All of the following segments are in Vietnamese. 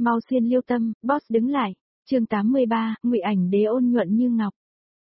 Mau xuyên liêu tâm, boss đứng lại. Chương 83, Ngụy Ảnh Đế ôn nhuận như ngọc.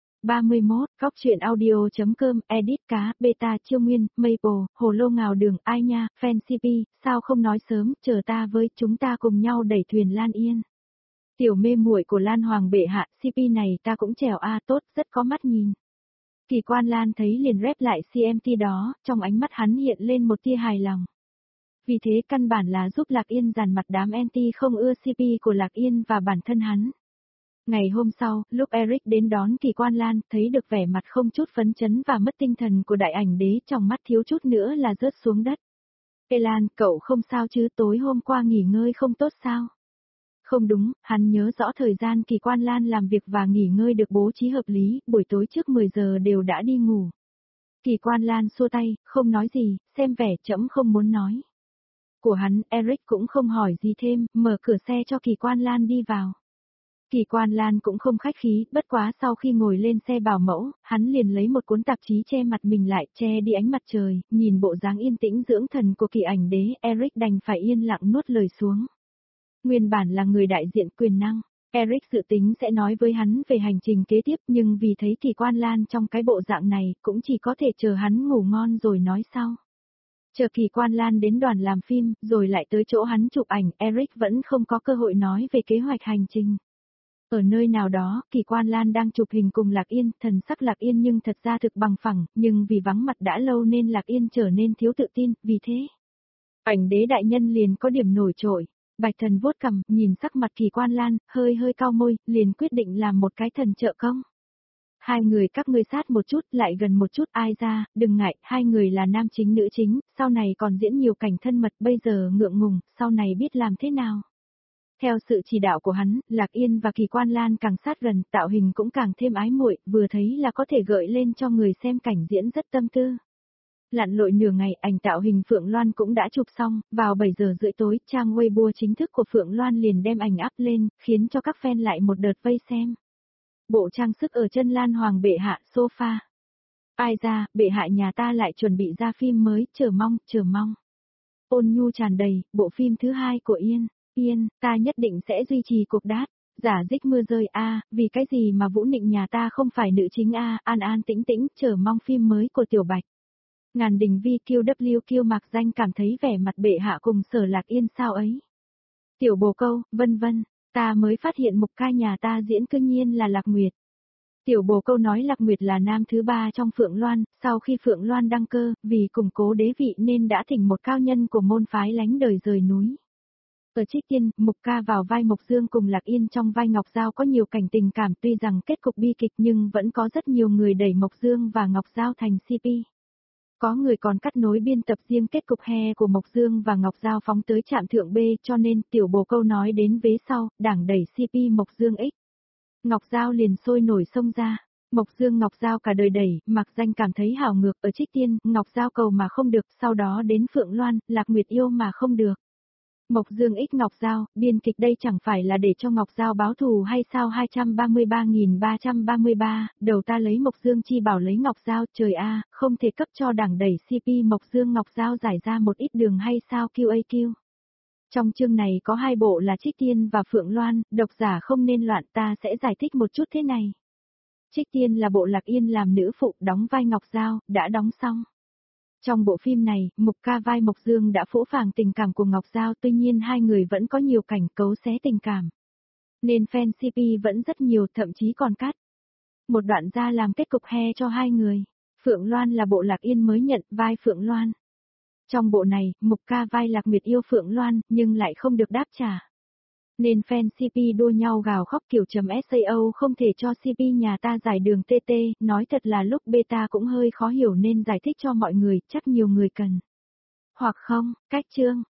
31, góc truyện audio.com, edit cá, beta chiêu nguyên, maple, hồ lô ngào đường, ai nha, fan CP, sao không nói sớm, chờ ta với, chúng ta cùng nhau đẩy thuyền Lan Yên. Tiểu mê muội của Lan Hoàng bệ hạ, CP này ta cũng trèo tốt, rất có mắt nhìn. Kỳ Quan Lan thấy liền rep lại CMT đó, trong ánh mắt hắn hiện lên một tia hài lòng. Vì thế căn bản là giúp Lạc Yên dàn mặt đám anti không ưa CP của Lạc Yên và bản thân hắn. Ngày hôm sau, lúc Eric đến đón Kỳ Quan Lan, thấy được vẻ mặt không chút phấn chấn và mất tinh thần của Đại Ảnh Đế, trong mắt thiếu chút nữa là rớt xuống đất. Lan, cậu không sao chứ, tối hôm qua nghỉ ngơi không tốt sao? Không đúng, hắn nhớ rõ thời gian Kỳ Quan Lan làm việc và nghỉ ngơi được bố trí hợp lý, buổi tối trước 10 giờ đều đã đi ngủ. Kỳ Quan Lan xua tay, không nói gì, xem vẻ trẫm không muốn nói. Của hắn, Eric cũng không hỏi gì thêm, mở cửa xe cho Kỳ Quan Lan đi vào. Kỳ Quan Lan cũng không khách khí, bất quá sau khi ngồi lên xe bảo mẫu, hắn liền lấy một cuốn tạp chí che mặt mình lại, che đi ánh mặt trời, nhìn bộ dáng yên tĩnh dưỡng thần của Kỳ Ảnh Đế, Eric đành phải yên lặng nuốt lời xuống. Nguyên bản là người đại diện quyền năng, Eric dự tính sẽ nói với hắn về hành trình kế tiếp, nhưng vì thấy Kỳ Quan Lan trong cái bộ dạng này, cũng chỉ có thể chờ hắn ngủ ngon rồi nói sau. Chờ Kỳ Quan Lan đến đoàn làm phim, rồi lại tới chỗ hắn chụp ảnh, Eric vẫn không có cơ hội nói về kế hoạch hành trình. Ở nơi nào đó, Kỳ Quan Lan đang chụp hình cùng Lạc Yên, thần sắc Lạc Yên nhưng thật ra thực bằng phẳng, nhưng vì vắng mặt đã lâu nên Lạc Yên trở nên thiếu tự tin, vì thế. Ảnh Đế đại nhân liền có điểm nổi trội. Bạch Thần vuốt cằm, nhìn sắc mặt Kỳ Quan Lan, hơi cau môi, liền quyết định làm một cái thần trợ công. Hai người các ngươi sát một chút, lại gần một chút, ai ra, đừng ngại, hai người là nam chính nữ chính, sau này còn diễn nhiều cảnh thân mật, bây giờ ngượng ngùng, sau này biết làm thế nào. Theo sự chỉ đạo của hắn, Lạc Yên và Kỳ Quan Lan càng sát gần, tạo hình cũng càng thêm ái muội, vừa thấy là có thể gợi lên cho người xem cảnh diễn rất tâm tư. Lặn lội nửa ngày, ảnh tạo hình Phượng Loan cũng đã chụp xong, vào 7 giờ rưỡi tối, trang Weibo chính thức của Phượng Loan liền đem ảnh up lên, khiến cho các fan lại một đợt vây xem. Bộ trang sức ở chân Lan Hoàng bệ hạ, sofa. Ai ra, bệ hạ nhà ta lại chuẩn bị ra phim mới, chờ mong. Ôn nhu tràn đầy, bộ phim thứ 2 của Yên, ta nhất định sẽ duy trì cuộc đát. Giả dích mưa rơi vì cái gì mà Vũ Nịnh nhà ta không phải nữ chính an tĩnh tĩnh, chờ mong phim mới của Tiểu Bạch. Ngàn Đình Vi QWQ Mạc Danh cảm thấy vẻ mặt bệ hạ cùng Sở Lạc Yên sao ấy. Tiểu Bồ Câu, vân vân, ta mới phát hiện mục ca nhà ta diễn cư nhiên là Lạc Nguyệt. Tiểu Bồ Câu nói Lạc Nguyệt là nam thứ 3 trong Phượng Loan, sau khi Phượng Loan đăng cơ, vì củng cố đế vị nên đã thỉnh một cao nhân của môn phái lánh đời rời núi. Ở Trích Tiên, Mục Ca vào vai Mộc Dương cùng Lạc Yên trong vai Ngọc Giao có nhiều cảnh tình cảm, tuy rằng kết cục bi kịch nhưng vẫn có rất nhiều người đẩy Mộc Dương và Ngọc Giao thành CP. Có người còn cắt nối biên tập riêng kết cục he của Mộc Dương và Ngọc Giao phóng tới trạm thượng B, cho nên Tiểu Bồ Câu nói đến vế sau, đảng đẩy CP Mộc Dương X. Ngọc Giao liền sôi nổi xông ra. Mộc Dương Ngọc Giao cả đời đẩy, Mạc Danh cảm thấy hảo ngược, ở Trích Tiên, Ngọc Giao cầu mà không được, sau đó đến Phượng Loan, Lạc Nguyệt yêu mà không được. Mộc Dương X Ngọc Giao, biên kịch đây chẳng phải là để cho Ngọc Giao báo thù hay sao? 233.333, đầu ta lấy Mộc Dương chi bảo lấy Ngọc Giao, trời không thể cấp cho đảng đẩy CP Mộc Dương Ngọc Giao giải ra một ít đường hay sao? QAQ. Trong chương này có 2 bộ là Trích Tiên và Phượng Loan, độc giả không nên loạn, ta sẽ giải thích một chút thế này. Trích Tiên là bộ Lạc Yên làm nữ phụ đóng vai Ngọc Giao, đã đóng xong. Trong bộ phim này, Mục Ca vai Mộc Dương đã phũ phàng tình cảm của Ngọc Giao, tuy nhiên hai người vẫn có nhiều cảnh cấu xé tình cảm. Nên fan CP vẫn rất nhiều, thậm chí còn cắt một đoạn ra làm kết cục he cho hai người. Phượng Loan là bộ Lạc Yên mới nhận vai Phượng Loan. Trong bộ này, Mục Ca vai Lạc Nguyệt yêu Phượng Loan, nhưng lại không được đáp trả. Nên fan CP đua nhau gào khóc kiểu .sao không thể cho CP nhà ta giải đường TT, nói thật là lúc beta cũng hơi khó hiểu nên giải thích cho mọi người, chắc nhiều người cần. Hoặc không, cách chương.